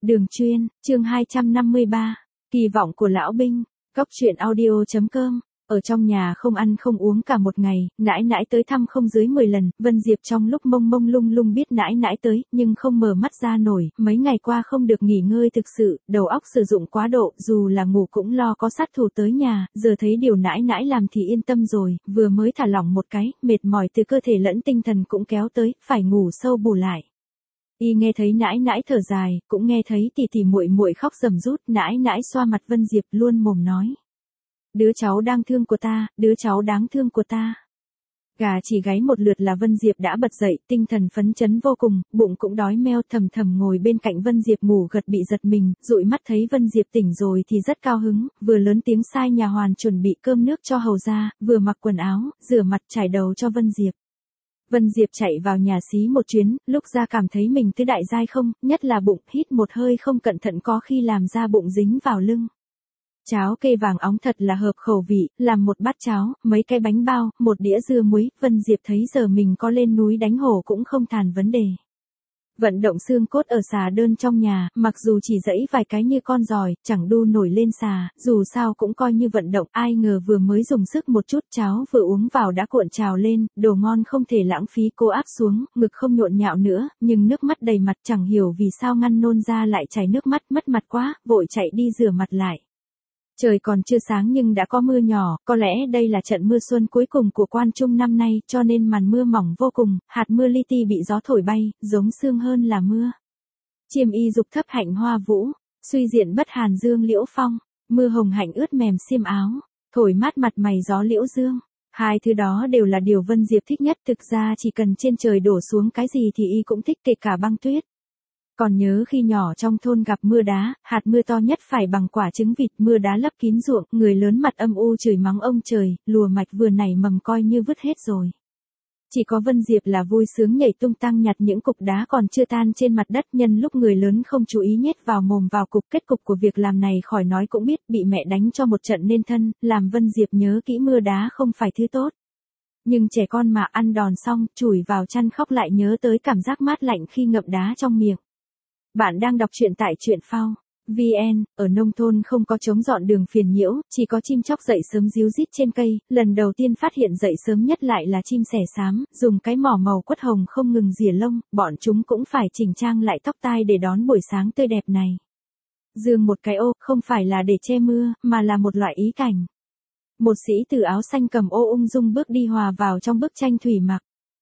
Đường chuyên, chương 253, kỳ vọng của lão binh, Cóc truyện audio.com. Ở trong nhà không ăn không uống cả một ngày, nãi nãi tới thăm không dưới 10 lần, Vân Diệp trong lúc mông mông lung lung biết nãi nãi tới, nhưng không mở mắt ra nổi, mấy ngày qua không được nghỉ ngơi thực sự, đầu óc sử dụng quá độ, dù là ngủ cũng lo có sát thủ tới nhà, giờ thấy điều nãi nãi làm thì yên tâm rồi, vừa mới thả lỏng một cái, mệt mỏi từ cơ thể lẫn tinh thần cũng kéo tới, phải ngủ sâu bù lại. Y nghe thấy nãi nãi thở dài, cũng nghe thấy tỉ tỉ muội muội khóc rầm rút, nãi nãi xoa mặt Vân Diệp luôn mồm nói. Đứa cháu đang thương của ta, đứa cháu đáng thương của ta. Gà chỉ gáy một lượt là Vân Diệp đã bật dậy, tinh thần phấn chấn vô cùng, bụng cũng đói meo, thầm thầm ngồi bên cạnh Vân Diệp ngủ gật bị giật mình, dụi mắt thấy Vân Diệp tỉnh rồi thì rất cao hứng, vừa lớn tiếng sai nhà hoàn chuẩn bị cơm nước cho hầu ra, vừa mặc quần áo, rửa mặt chải đầu cho Vân Diệp. Vân Diệp chạy vào nhà xí một chuyến, lúc ra cảm thấy mình tứ đại giai không, nhất là bụng, hít một hơi không cẩn thận có khi làm ra bụng dính vào lưng. Cháo kê vàng óng thật là hợp khẩu vị, làm một bát cháo, mấy cái bánh bao, một đĩa dưa muối, Vân Diệp thấy giờ mình có lên núi đánh hổ cũng không tàn vấn đề. Vận động xương cốt ở xà đơn trong nhà, mặc dù chỉ dẫy vài cái như con giòi, chẳng đu nổi lên xà, dù sao cũng coi như vận động, ai ngờ vừa mới dùng sức một chút cháo vừa uống vào đã cuộn trào lên, đồ ngon không thể lãng phí cô áp xuống, ngực không nhộn nhạo nữa, nhưng nước mắt đầy mặt chẳng hiểu vì sao ngăn nôn ra lại chảy nước mắt, mất mặt quá, vội chạy đi rửa mặt lại. Trời còn chưa sáng nhưng đã có mưa nhỏ, có lẽ đây là trận mưa xuân cuối cùng của Quan Trung năm nay, cho nên màn mưa mỏng vô cùng, hạt mưa li ti bị gió thổi bay, giống sương hơn là mưa. Chiêm y dục thấp hạnh hoa vũ, suy diện bất hàn dương liễu phong, mưa hồng hạnh ướt mềm xiêm áo, thổi mát mặt mày gió liễu dương. Hai thứ đó đều là điều Vân Diệp thích nhất, thực ra chỉ cần trên trời đổ xuống cái gì thì y cũng thích, kể cả băng tuyết. Còn nhớ khi nhỏ trong thôn gặp mưa đá, hạt mưa to nhất phải bằng quả trứng vịt, mưa đá lấp kín ruộng, người lớn mặt âm u chửi mắng ông trời, lùa mạch vừa nảy mầm coi như vứt hết rồi. Chỉ có Vân Diệp là vui sướng nhảy tung tăng nhặt những cục đá còn chưa tan trên mặt đất, nhân lúc người lớn không chú ý nhét vào mồm vào cục. Kết cục của việc làm này khỏi nói cũng biết, bị mẹ đánh cho một trận nên thân, làm Vân Diệp nhớ kỹ mưa đá không phải thứ tốt. Nhưng trẻ con mà ăn đòn xong, chùi vào chăn khóc lại nhớ tới cảm giác mát lạnh khi ngậm đá trong miệng. Bạn đang đọc truyện tại truyện phao.vn, ở nông thôn không có trống dọn đường phiền nhiễu, chỉ có chim chóc dậy sớm ríu rít trên cây, lần đầu tiên phát hiện dậy sớm nhất lại là chim sẻ xám, dùng cái mỏ màu quất hồng không ngừng rỉa lông, bọn chúng cũng phải chỉnh trang lại tóc tai để đón buổi sáng tươi đẹp này. Dương một cái ô, không phải là để che mưa, mà là một loại ý cảnh. Một sĩ tử áo xanh cầm ô ung dung bước đi hòa vào trong bức tranh thủy mặc.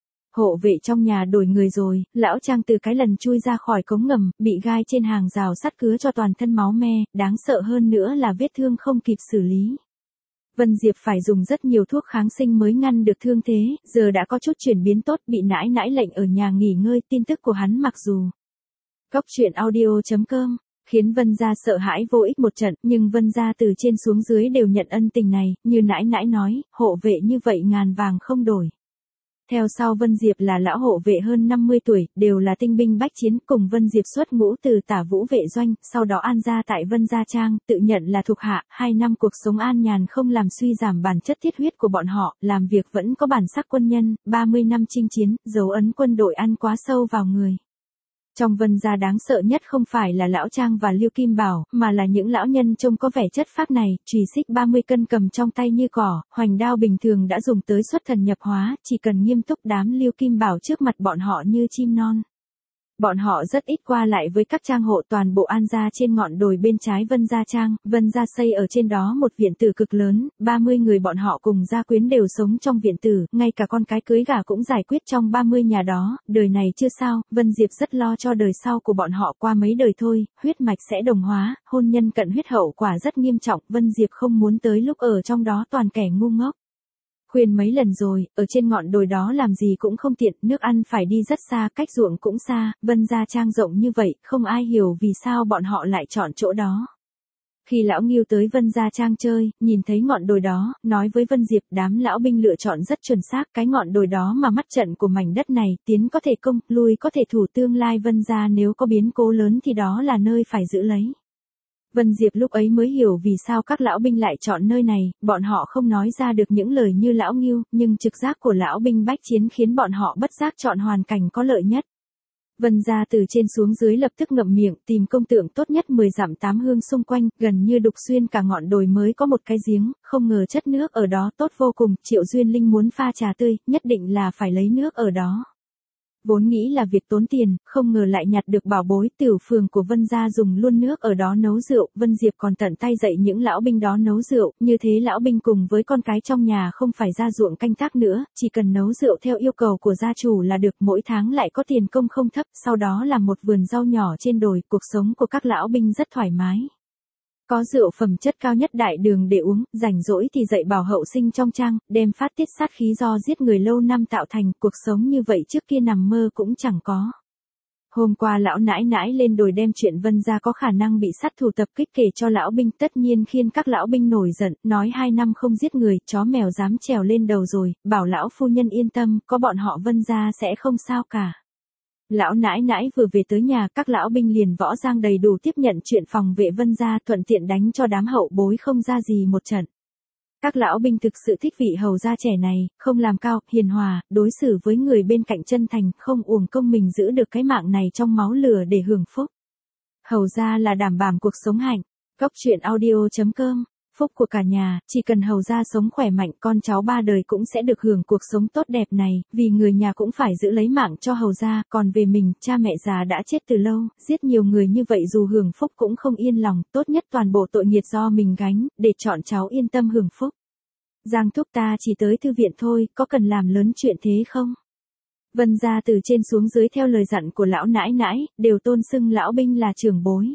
Hộ vệ trong nhà đổi người rồi, lão Trang từ cái lần chui ra khỏi cống ngầm, bị gai trên hàng rào sắt cứa cho toàn thân máu me, đáng sợ hơn nữa là vết thương không kịp xử lý. Vân Diệp phải dùng rất nhiều thuốc kháng sinh mới ngăn được thương thế, giờ đã có chút chuyển biến tốt, bị nãi nãi lệnh ở nhà nghỉ ngơi, tin tức của hắn mặc dù Cóc truyện audio.com khiến Vân gia sợ hãi vô ích một trận, nhưng Vân gia từ trên xuống dưới đều nhận ân tình này, như nãi nãi nói, hộ vệ như vậy ngàn vàng không đổi. Theo sau Vân Diệp là lão hộ vệ hơn 50 tuổi, đều là tinh binh bách chiến, cùng Vân Diệp xuất ngũ từ Tả Vũ vệ doanh, sau đó an gia tại Vân Gia Trang, tự nhận là thuộc hạ, 2 năm cuộc sống an nhàn không làm suy giảm bản chất thiết huyết của bọn họ, làm việc vẫn có bản sắc quân nhân, 30 năm chinh chiến, dấu ấn quân đội ăn quá sâu vào người. Trong Vân Gia đáng sợ nhất không phải là lão Trang và Lưu Kim Bảo, mà là những lão nhân trông có vẻ chất phác này, chùy xích 30 cân cầm trong tay như cỏ, hoành đao bình thường đã dùng tới xuất thần nhập hóa, chỉ cần nghiêm túc đám Lưu Kim Bảo trước mặt bọn họ như chim non. Bọn họ rất ít qua lại với các trang hộ, toàn bộ an gia trên ngọn đồi bên trái Vân Gia Trang, Vân Gia xây ở trên đó một viện tử cực lớn, 30 người bọn họ cùng gia quyến đều sống trong viện tử, ngay cả con cái cưới gả cũng giải quyết trong 30 nhà đó, đời này chưa sao, Vân Diệp rất lo cho đời sau của bọn họ, qua mấy đời thôi, huyết mạch sẽ đồng hóa, hôn nhân cận huyết hậu quả rất nghiêm trọng, Vân Diệp không muốn tới lúc ở trong đó toàn kẻ ngu ngốc. Khuyên mấy lần rồi, ở trên ngọn đồi đó làm gì cũng không tiện, nước ăn phải đi rất xa, cách ruộng cũng xa, Vân Gia Trang rộng như vậy, không ai hiểu vì sao bọn họ lại chọn chỗ đó. Khi lão Ngưu tới Vân Gia Trang chơi, nhìn thấy ngọn đồi đó, nói với Vân Diệp, đám lão binh lựa chọn rất chuẩn xác, cái ngọn đồi đó mà mắt trận của mảnh đất này, tiến có thể công, lui có thể thủ, tương lai Vân Gia nếu có biến cố lớn thì đó là nơi phải giữ lấy. Vân Diệp lúc ấy mới hiểu vì sao các lão binh lại chọn nơi này, bọn họ không nói ra được những lời như lão Ngưu, nhưng trực giác của lão binh bách chiến khiến bọn họ bất giác chọn hoàn cảnh có lợi nhất. Vân gia từ trên xuống dưới lập tức ngậm miệng, tìm công tượng tốt nhất 10 dặm 8 hương xung quanh, gần như đục xuyên cả ngọn đồi mới có một cái giếng, không ngờ chất nước ở đó tốt vô cùng, Triệu Duyên Linh muốn pha trà tươi, nhất định là phải lấy nước ở đó. Vốn nghĩ là việc tốn tiền, không ngờ lại nhặt được bảo bối, tiểu phường của Vân gia dùng luôn nước ở đó nấu rượu, Vân Diệp còn tận tay dạy những lão binh đó nấu rượu, như thế lão binh cùng với con cái trong nhà không phải ra ruộng canh tác nữa, chỉ cần nấu rượu theo yêu cầu của gia chủ là được, mỗi tháng lại có tiền công không thấp, sau đó là một vườn rau nhỏ trên đồi, cuộc sống của các lão binh rất thoải mái. Có rượu phẩm chất cao nhất đại đường để uống, rảnh rỗi thì dạy bảo hậu sinh trong trang, đem phát tiết sát khí do giết người lâu năm tạo thành, cuộc sống như vậy trước kia nằm mơ cũng chẳng có. Hôm qua lão nãi nãi lên đồi đem chuyện Vân gia có khả năng bị sát thủ tập kích kể cho lão binh, tất nhiên khiến các lão binh nổi giận, nói 2 năm không giết người, chó mèo dám trèo lên đầu rồi, bảo lão phu nhân yên tâm, có bọn họ Vân gia sẽ không sao cả. Lão nãi nãi vừa về tới nhà, các lão binh liền võ giang đầy đủ tiếp nhận chuyện phòng vệ Vân gia, thuận tiện đánh cho đám hậu bối không ra gì một trận. Các lão binh thực sự thích vị hầu gia trẻ này, không làm cao, hiền hòa, đối xử với người bên cạnh chân thành, không uổng công mình giữ được cái mạng này trong máu lửa để hưởng phúc. Hầu gia là đảm bảo cuộc sống hạnh. Cốc truyện audio.com. Phúc của cả nhà, chỉ cần hầu gia sống khỏe mạnh, con cháu 3 đời cũng sẽ được hưởng cuộc sống tốt đẹp này, vì người nhà cũng phải giữ lấy mạng cho hầu gia, còn về mình, cha mẹ già đã chết từ lâu, giết nhiều người như vậy dù hưởng phúc cũng không yên lòng, tốt nhất toàn bộ tội nghiệp do mình gánh, để chọn cháu yên tâm hưởng phúc. Giang thúc ta chỉ tới thư viện thôi, có cần làm lớn chuyện thế không? Vân gia từ trên xuống dưới theo lời dặn của lão nãi nãi, đều tôn xưng lão binh là trưởng bối.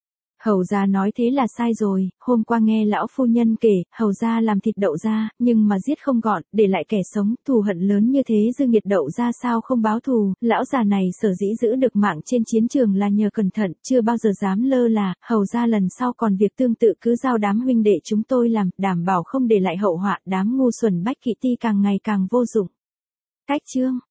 Hầu gia nói thế là sai rồi, hôm qua nghe lão phu nhân kể, hầu gia làm thịt đậu gia, nhưng mà giết không gọn, để lại kẻ sống, thù hận lớn như thế dư nghiệt đậu gia sao không báo thù, lão già này sở dĩ giữ được mạng trên chiến trường là nhờ cẩn thận, chưa bao giờ dám lơ là, hầu gia lần sau còn việc tương tự cứ giao đám huynh đệ chúng tôi làm, đảm bảo không để lại hậu họa, đám ngu xuẩn bách kỵ ti càng ngày càng vô dụng. Cách chương